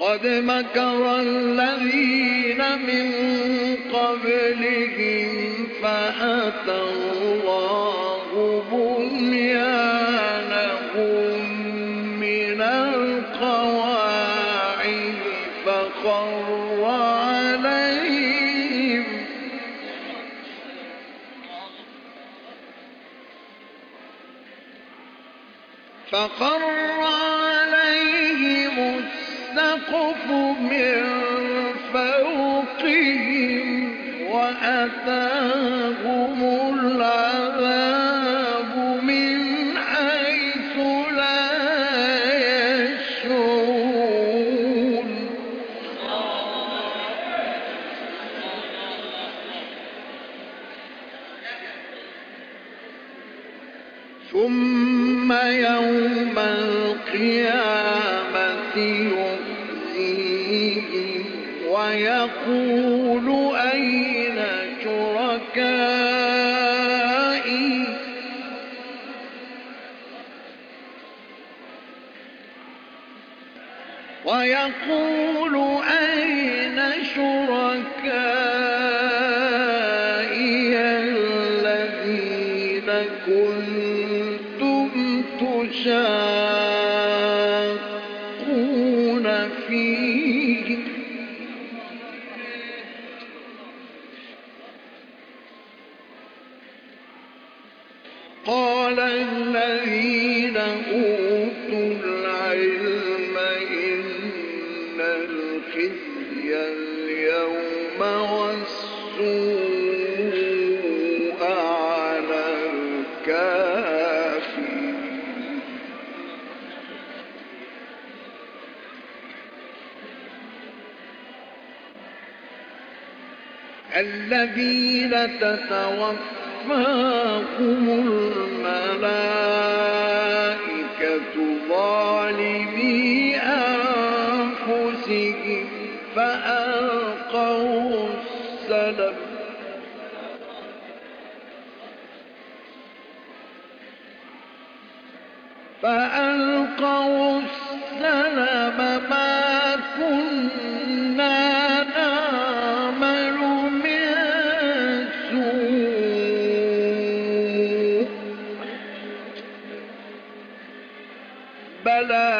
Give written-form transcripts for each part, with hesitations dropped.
قد مكر الذين من قبلهم فأتى الله بنيانهم من القواعد فخر عليهم السقف من فوقهم وأتاهم العذاب من حيث لا يشعرون ثم يوم القيامة يخزيهم ويقول أين شركائي الذين كنتم تشاقون فيه قال الذين أوتوا العلم إن الخزي اليوم والسوء على الكافرين الذين تتوفاهم الملائكة ظالمي أنفسهم فألقوا السلم ما كنا نعمل من سوء بلى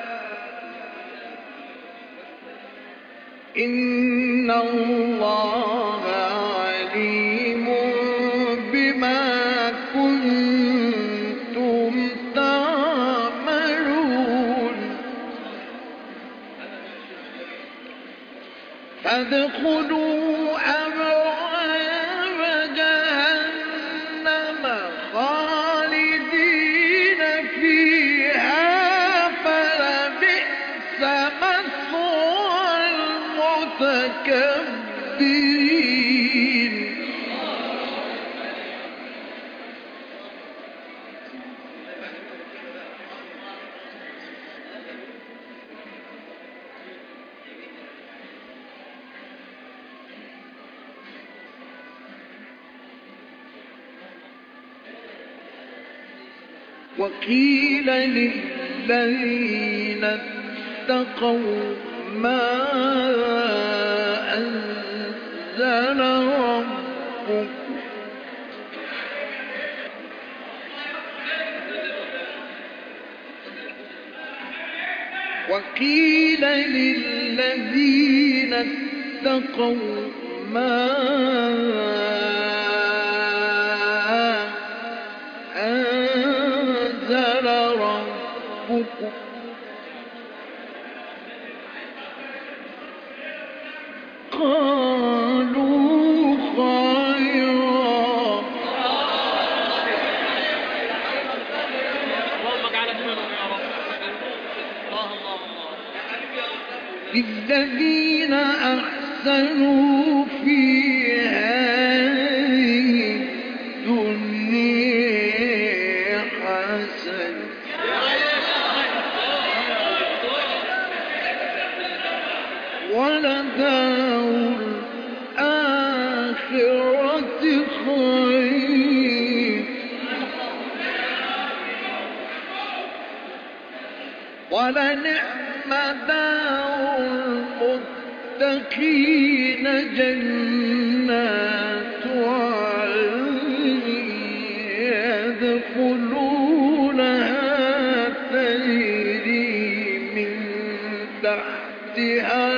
إن الله عليم بما كنتم تعملون فادخلوا أبواب جهنم خالدين فيها فلبئس مثوى المتكبرين وقيل للذين اتقوا ما أنزل ربكم وقيل للذين اتقوا ما أنزل ربكم قالوا خيرا للذين أحسنوا في هذه الدنيا حسنة ولدار الآخرة خير ولنعم دار للمتقين جنات عدن يدخلونها تجري من تحتها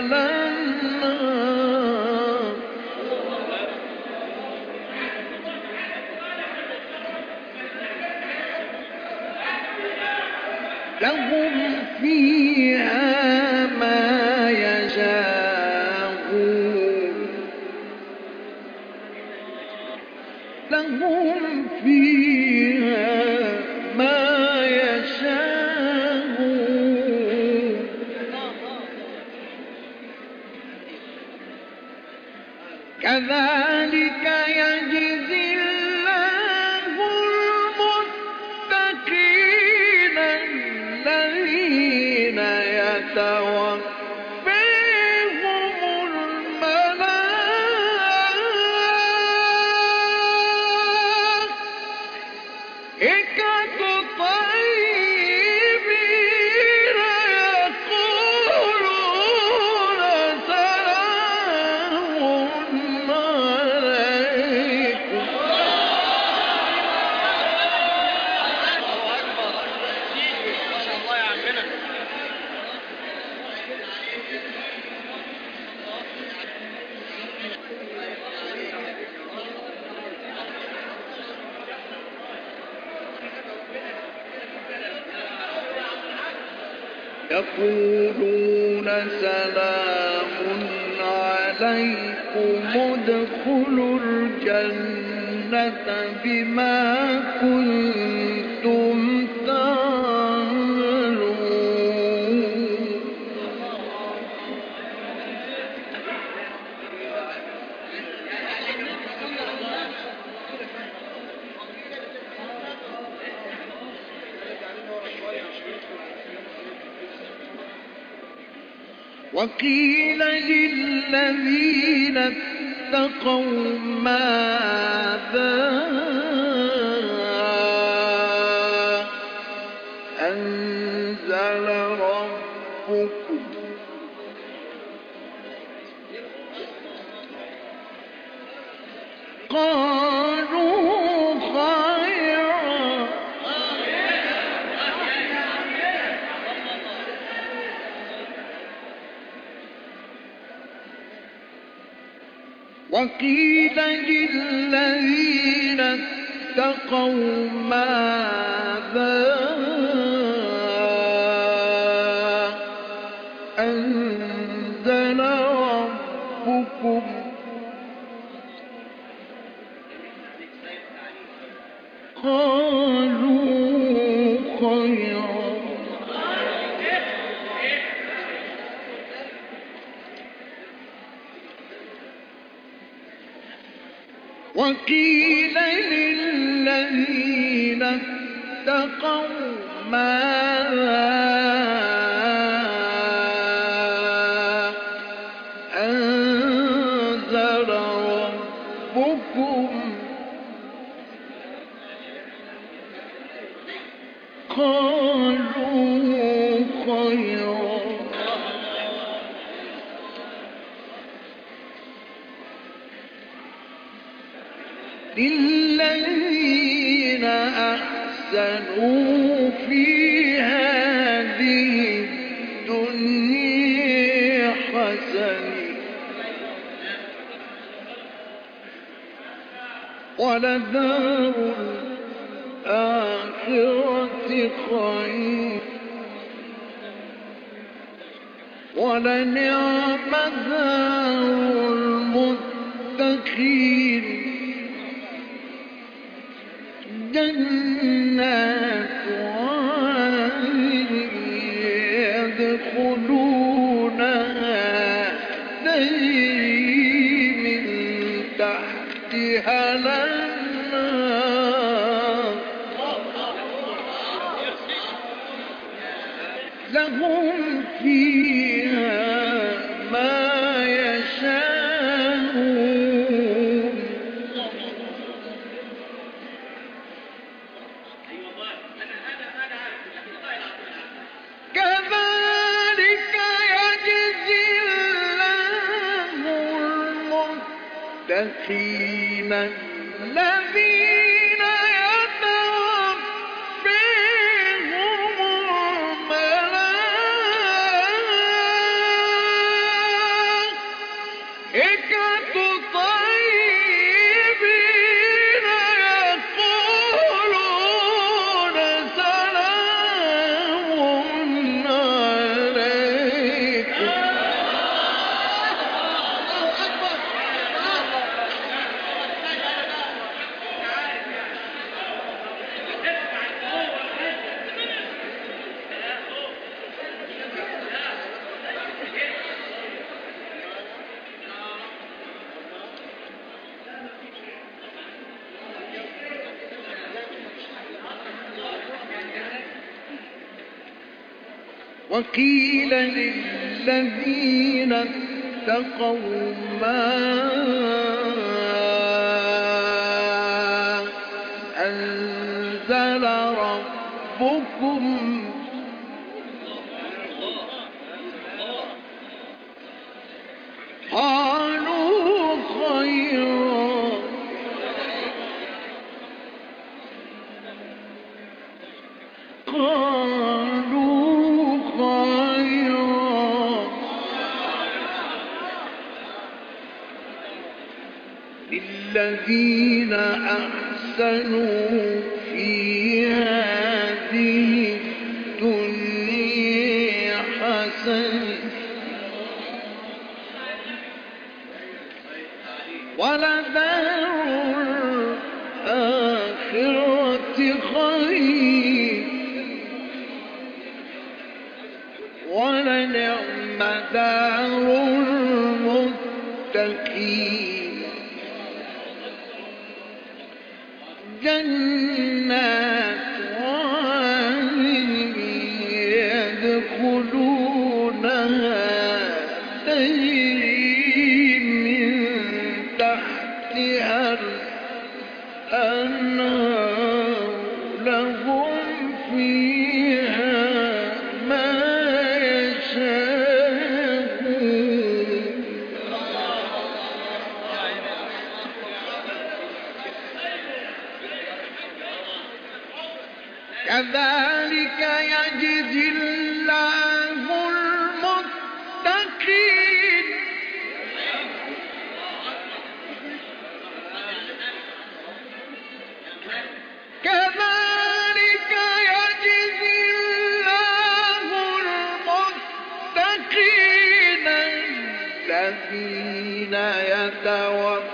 الأنهار لهم فيها ما يشاءون لهم فيها ما يشاءون كذلك يجزي الله المتقين الذين يتوفاهم الملائكة طيبين يقولون سلام عليكم يقولون سلام عليكم ادخلوا الجنة بما كنتم تعملون وقيل للذين اتقوا ماذا أنزل ربكم قالوا خيرا وقيل للذين اتقوا ماذا أنزل ربكم قالوا خيرا وقيل للذين اتقوا ماذا أنزل ربكم قالوا خيرا للذين أحسنوا في هذه الدنيا حسنة ولدار الآخرة خير ولنعم دار المتقين جنات عدن يدخلونها تجري من تحتها الأنهار لهم فيها ما يشاءون كذلك يجزي الله المتقين الذين يتوفيهم الملائكة طيبين يقولون سلام عليكم. وقيل للذين اتقوا ما أنزل ربكم قالوا خيرا للذين أحسنوا في هذه الدنيا حسنة ولدار الآخرة خير ولنعم دار المتقين جنات عدن يدخلونها تجري من تحتها الأنهار لهم فيها ما يشاءون كذلك يجزي الله المتقين كذلك يجزي الله المتقين الذين يتوفون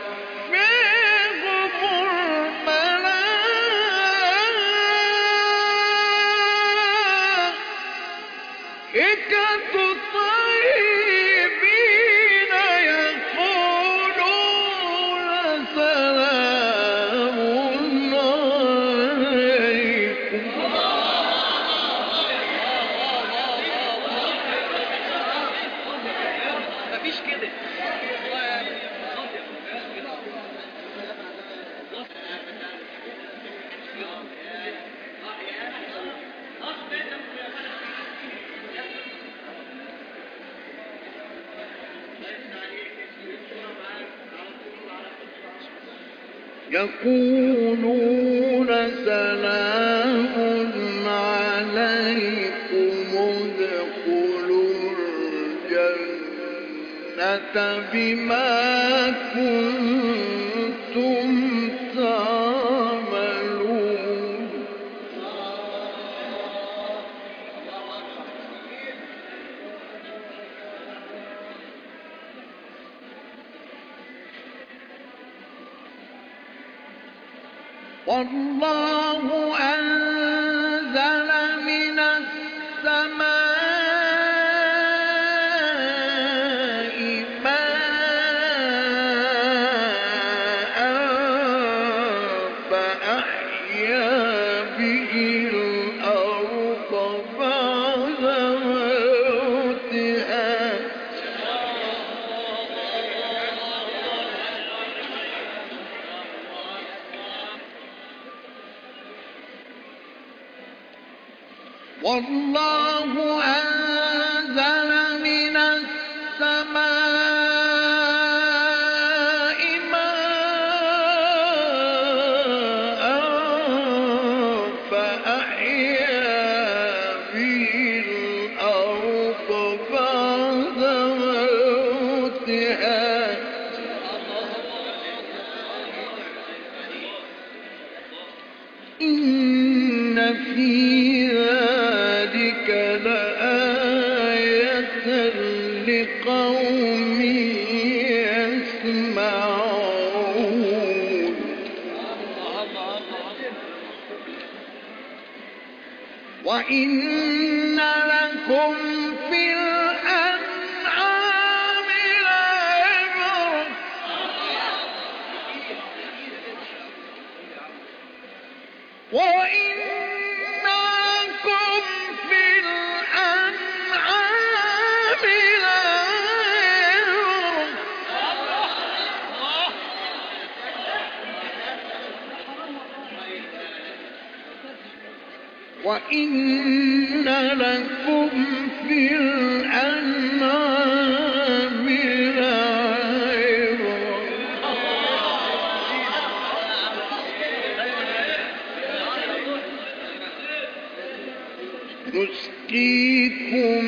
طيبين يقولون سلام عليكم. مفيش كده. يقولون سلام عليكم ادخلوا الجنة بما كنتم تعملون والله أنزل من السماء ماء فأحيا به الأرض بعد موتها والله أنزل من السماء ماء ثمراتها إن في ذلك لآية لقوم يسمعون وإن لكم في الأنعام لعبرة وإن لكم في الأنعام لعبرة وإن لكم في الأنعام لعبرة نسقيكم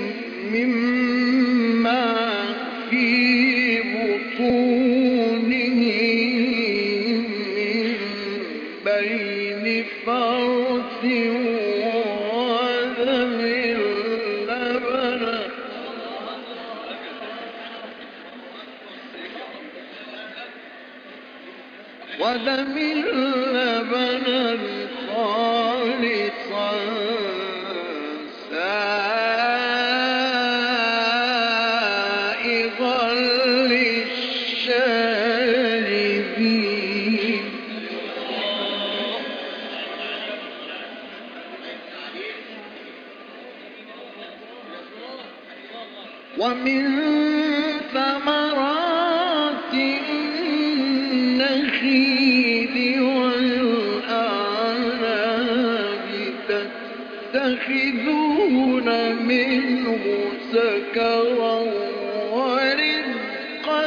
مما في بطونه من بين فرث ودم لبنا خالصا سائغا للشاربين ومن ثمرات النخيل والأعناب تتخذون منه سكرا ورزقا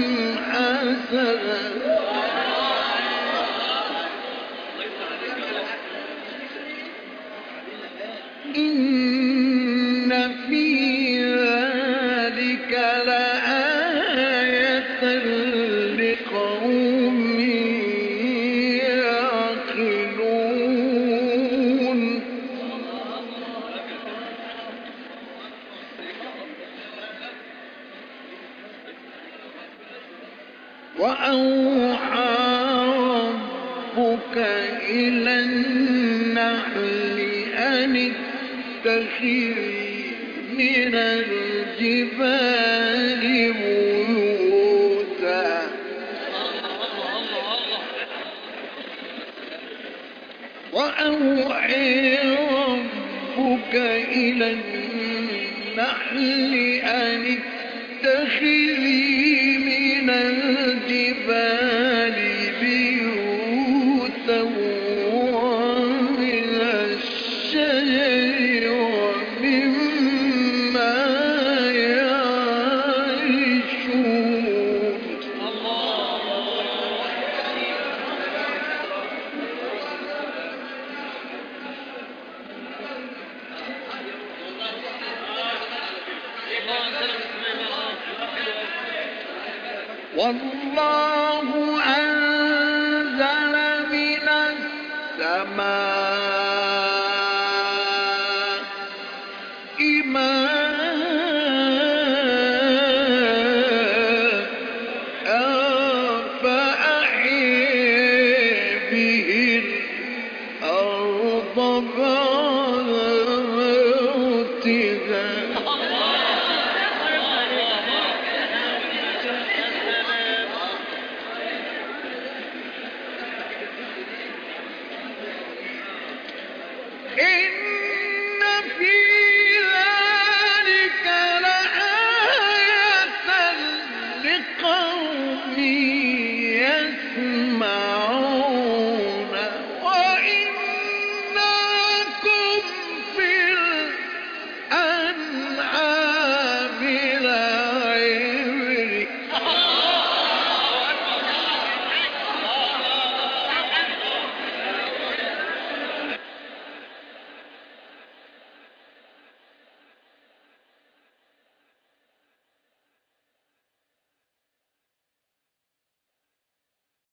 حسنا إن في ذلك لآية لقوم يعقلون وأوحى ربك إلى النحل أن اتخذي من الجبال بيوتا وأوحي ربك إلى النحل أن اتخذي من الجبال بيوتا ومن الشجر ومما يعرشون والله